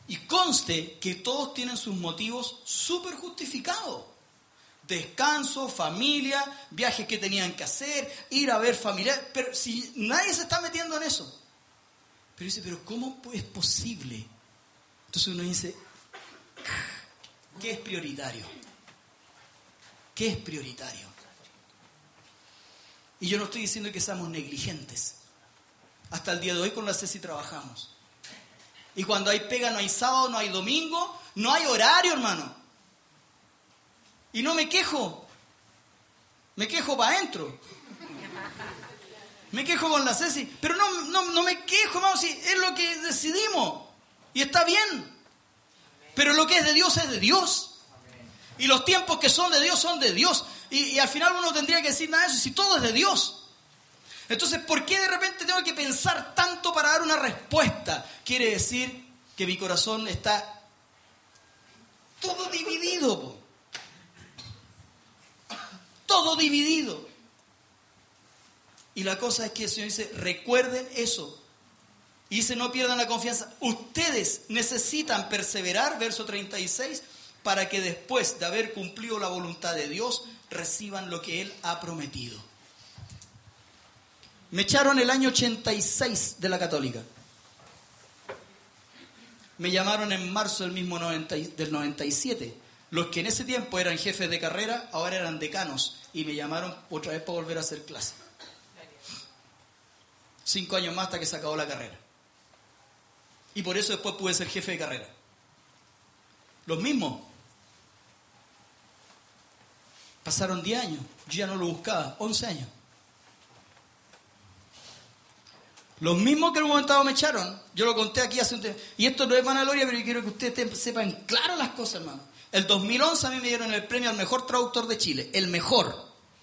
Y conste que todos tienen sus motivos súper justificados. Descanso, familia, viajes que tenían que hacer, ir a ver familiares. Pero si nadie se está metiendo en eso. Pero dice, pero ¿cómo es posible? Entonces uno dice, ¿qué es prioritario? ¿Qué es prioritario? Y yo no estoy diciendo que seamos negligentes. Hasta el día de hoy con la Ceci trabajamos. Y cuando hay pega no hay sábado, no hay domingo, no hay horario, hermano. Y no me quejo. Me quejo para adentro. Me quejo con la Ceci. Pero no me quejo, hermano, si es lo que decidimos. Y está bien. Pero lo que es de Dios es de Dios. Y los tiempos que son de Dios son de Dios. Y al final uno tendría que decir nada de eso si todo es de Dios. Entonces, ¿por qué de repente tengo que pensar tanto para dar una respuesta? Quiere decir que mi corazón está todo dividido, po. Todo dividido. Y la cosa es que el Señor dice, recuerden eso. Y dice, no pierdan la confianza. Ustedes necesitan perseverar, verso 36, para que después de haber cumplido la voluntad de Dios, reciban lo que Él ha prometido. Me echaron el año 86 de la Católica. Me llamaron en marzo del mismo del 97. Los que en ese tiempo eran jefes de carrera, ahora eran decanos. Y me llamaron otra vez para volver a hacer clase. 5 años más hasta que se acabó la carrera. Y por eso después pude ser jefe de carrera. Los mismos. Pasaron 10 años. Yo ya no lo buscaba. 11 años. Los mismos que en un momento dado me echaron, yo lo conté aquí hace un tiempo, y esto no es vanagloria, pero yo quiero que ustedes sepan claro las cosas, hermano. El 2011 a mí me dieron el premio al mejor traductor de Chile, el mejor.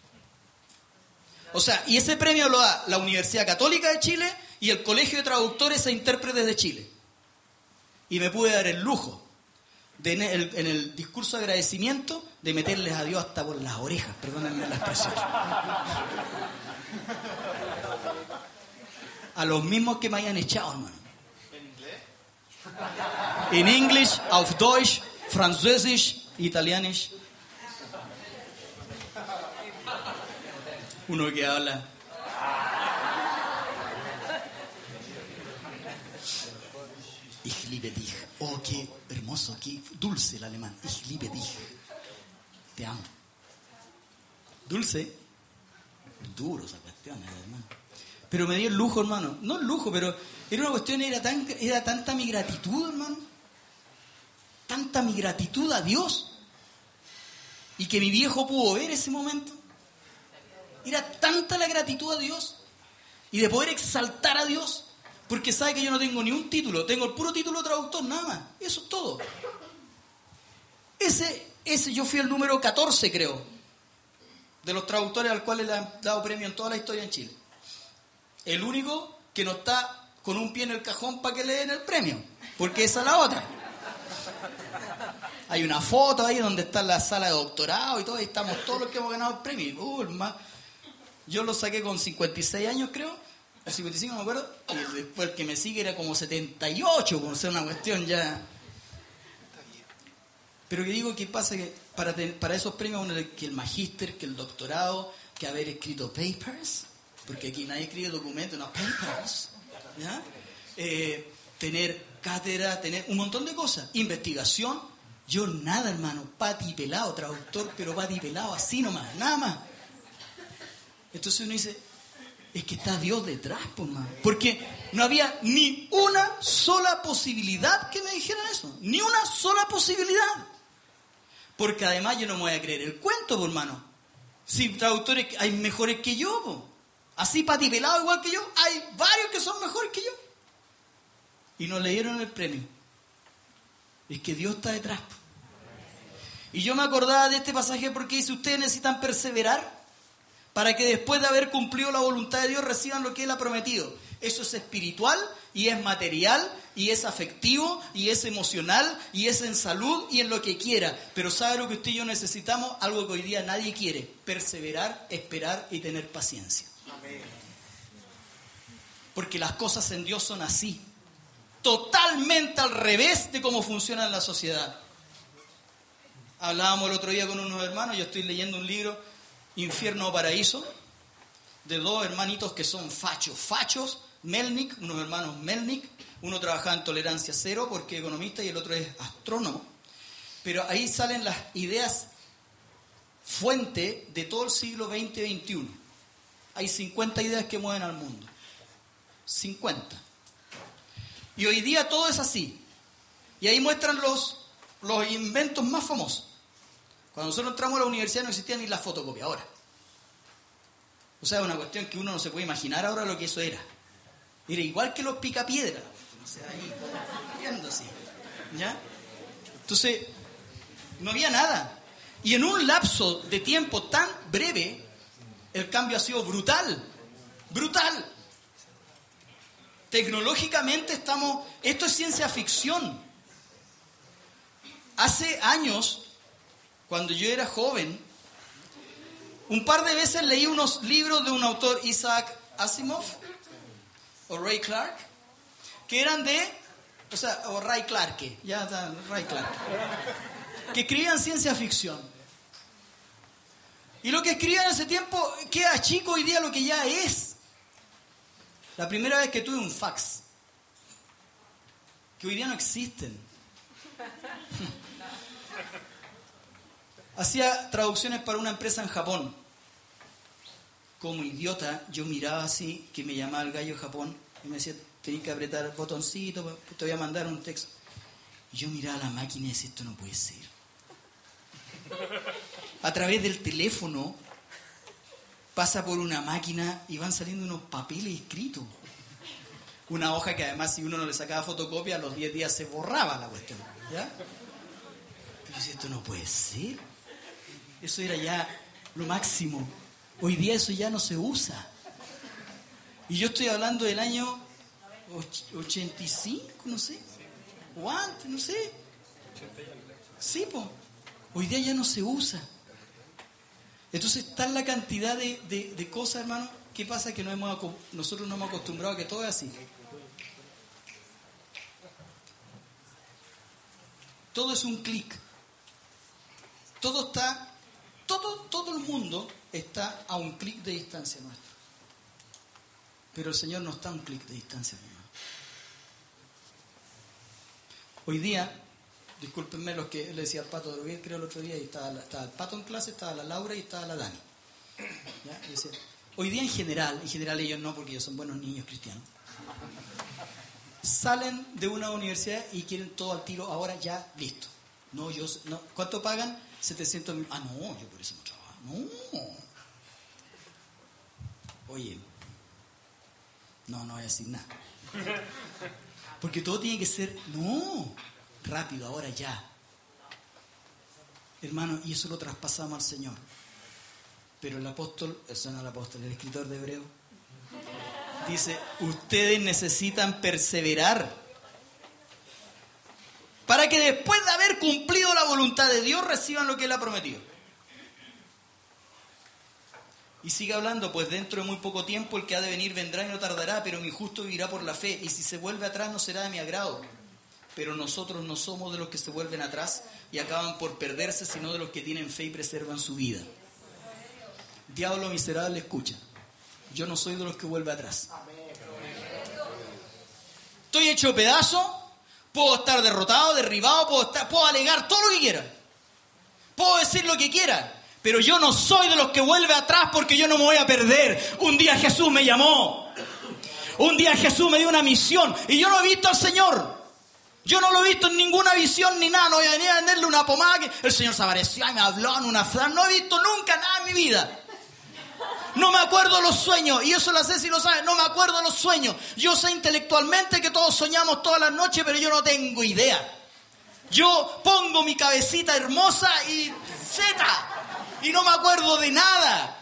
O sea, y ese premio lo da la Universidad Católica de Chile y el Colegio de Traductores e Intérpretes de Chile. Y me pude dar el lujo, en el discurso de agradecimiento, de meterles a Dios hasta por las orejas, perdónenme la expresión. A los mismos que me hayan echado, hermano. ¿En inglés? En Englisch, auf Deutsch, Französisch, Italianisch. Uno que habla. Ich liebe dich. Oh, qué hermoso, qué dulce el alemán. Ich liebe dich. Te amo. Dulce. Duro esa cuestión, hermano. Pero me dio el lujo, hermano. No el lujo, pero era una cuestión, era tanta mi gratitud, hermano. Tanta mi gratitud a Dios. Y que mi viejo pudo ver ese momento. Era tanta la gratitud a Dios. Y de poder exaltar a Dios. Porque sabe que yo no tengo ni un título. Tengo el puro título de traductor, nada más. Eso es todo. Ese yo fui el número 14, creo. De los traductores al cual le han dado premio en toda la historia en Chile. El único que no está con un pie en el cajón para que le den el premio. Porque esa es la otra. Hay una foto ahí donde está la sala de doctorado y todo. Y estamos todos los que hemos ganado el premio. Yo lo saqué con 56 años, creo. O 55, no me acuerdo. Y después el que me sigue era como 78. Por ser una cuestión ya... Pero que digo que pasa que para esos premios uno que el magíster, que el doctorado, que haber escrito papers... Porque aquí nadie escribe documentos, no, papers, ¿ya? Tener cátedra, tener un montón de cosas. Investigación, yo nada, hermano, pati pelado, traductor, pero pati pelado, así nomás, nada más. Entonces uno dice, es que está Dios detrás, pues, hermano. Porque no había ni una sola posibilidad que me dijeran eso, ni una sola posibilidad. Porque además yo no me voy a creer el cuento, pues, hermano. Si traductores hay mejores que yo, pues. Así patipelado igual que yo, hay varios que son mejores que yo. Y nos le dieron el premio. Es que Dios está detrás. Y yo me acordaba de este pasaje porque dice, ustedes necesitan perseverar para que después de haber cumplido la voluntad de Dios reciban lo que Él ha prometido. Eso es espiritual y es material y es afectivo y es emocional y es en salud y en lo que quiera. Pero ¿sabe lo que usted y yo necesitamos? Algo que hoy día nadie quiere. Perseverar, esperar y tener paciencia. Porque las cosas en Dios son así. totalmente al revés de cómo funciona en la sociedad. Hablábamos el otro día con unos hermanos, yo estoy leyendo un libro, Infierno o Paraíso, de dos hermanitos que son fachos, Melnick, unos hermanos Melnick, uno trabajaba en tolerancia cero porque es economista y el otro es astrónomo, pero ahí salen las ideas fuente de todo el siglo XX y XXI. Hay 50 ideas que mueven al mundo, 50. Y hoy día todo es así. Y ahí muestran los inventos más famosos. Cuando nosotros entramos a la universidad no existía ni la fotocopiadora. O sea, es una cuestión que uno no se puede imaginar ahora lo que eso era. Era igual que los picapiedras. O sea, ahí, viendo así. ¿Ya? Entonces, no había nada. Y en un lapso de tiempo tan breve, el cambio ha sido brutal. Brutal. Tecnológicamente esto es ciencia ficción. Hace años, cuando yo era joven, un par de veces leí unos libros de un autor, Isaac Asimov, o Ray Clark, que eran o Ray Clarke, Ray Clark, que escribían ciencia ficción. Y lo que escribían en ese tiempo queda chico hoy día lo que ya es. La primera vez que tuve un fax, que hoy día no existen. Hacía traducciones para una empresa en Japón. Como idiota, yo miraba así, que me llamaba el gallo de Japón, y me decía, tenés que apretar el botoncito, te voy a mandar un texto. Y yo miraba la máquina y decía, esto no puede ser. A través del teléfono, pasa por una máquina y van saliendo unos papeles escritos. Una hoja que además si uno no le sacaba fotocopia, a los 10 días se borraba la cuestión. ¿Ya? Pero yo decía, esto no puede ser. Eso era ya lo máximo. Hoy día eso ya no se usa. Y yo estoy hablando del año 85, no sé. O antes, no sé. Sí, pues. Hoy día ya no se usa. Entonces está la cantidad de cosas, hermano. ¿Qué pasa? Que nosotros nos hemos acostumbrado a que todo es así. Todo es un clic. Todo el mundo está a un clic de distancia nuestro. Pero el Señor no está a un clic de distancia, hermano. Hoy día, discúlpenme los que le decía al Pato de Droguet, creo el otro día, y estaba el Pato en clase, estaba la Laura y estaba la Dani. ¿Ya? Y decía, hoy día en general ellos no, porque ellos son buenos niños cristianos, salen de una universidad y quieren todo al tiro, ahora ya, listo. No, ¿cuánto pagan? 700.000. Ah, no, yo por eso no trabajo. No. Oye, no voy a decir nada. Porque todo tiene que ser, rápido, ahora ya. Hermano, y eso lo traspasamos al Señor. Pero el escritor de Hebreo, dice, ustedes necesitan perseverar para que después de haber cumplido la voluntad de Dios reciban lo que Él ha prometido. Y sigue hablando, pues dentro de muy poco tiempo el que ha de venir vendrá y no tardará, pero mi justo vivirá por la fe, y si se vuelve atrás no será de mi agrado. Pero nosotros no somos de los que se vuelven atrás y acaban por perderse, sino de los que tienen fe y preservan su vida. Diablo miserable, escucha. Yo no soy de los que vuelve atrás. Estoy hecho pedazo. Puedo estar derrotado, derribado, puedo alegar todo lo que quiera. Puedo decir lo que quiera. Pero yo no soy de los que vuelve atrás porque yo no me voy a perder. Un día Jesús me llamó. Un día Jesús me dio una misión. Y yo no he visto al Señor. Yo no lo he visto en ninguna visión ni nada. No voy a venir a venderle una pomada que el Señor se apareció y me habló en una frase. No he visto nunca nada en mi vida. No me acuerdo los sueños, y eso lo sé si lo sabes, no me acuerdo los sueños. Yo sé intelectualmente que todos soñamos todas las noches, pero yo no tengo idea. Yo pongo mi cabecita hermosa y y no me acuerdo de nada.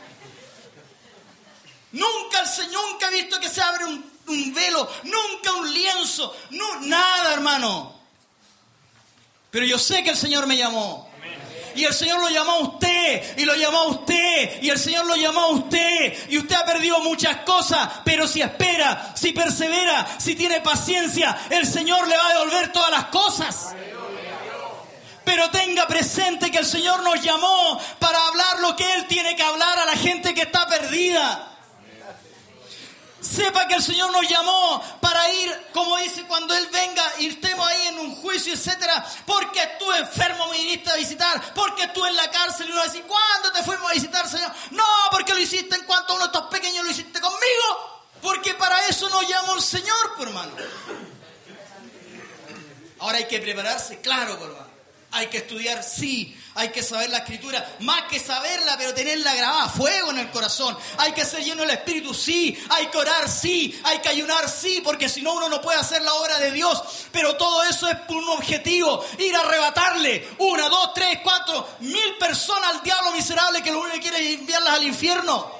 Nunca he visto que se abre un velo, nunca un lienzo, nada, hermano. Pero yo sé que el Señor me llamó. Y el Señor lo llamó a usted, y lo llamó a usted, y el Señor lo llamó a usted. Y usted ha perdido muchas cosas, pero si espera, si persevera, si tiene paciencia, el Señor le va a devolver todas las cosas. Pero tenga presente que el Señor nos llamó para hablar lo que Él tiene que hablar a la gente que está perdida. Sepa que el Señor nos llamó para ir, como dice, cuando Él venga y estemos ahí en un juicio, etcétera. Porque estuve enfermo, me viniste a visitar. Porque estuve en la cárcel y uno va a decir, ¿cuándo te fuimos a visitar, Señor? No, porque lo hiciste en cuanto a uno de estos pequeños, lo hiciste conmigo. Porque para eso nos llamó el Señor, por hermano. Ahora hay que prepararse, claro, por hermano. Hay que estudiar, sí. Hay que saber la Escritura, más que saberla, pero tenerla grabada a fuego en el corazón. Hay que ser lleno del Espíritu, sí. Hay que orar, sí. Hay que ayunar, sí, porque si no uno no puede hacer la obra de Dios. Pero todo eso es por un objetivo, ir a arrebatarle 1, 2, 3, 4, 1000 personas al diablo miserable que lo único que quiere es enviarlas al infierno.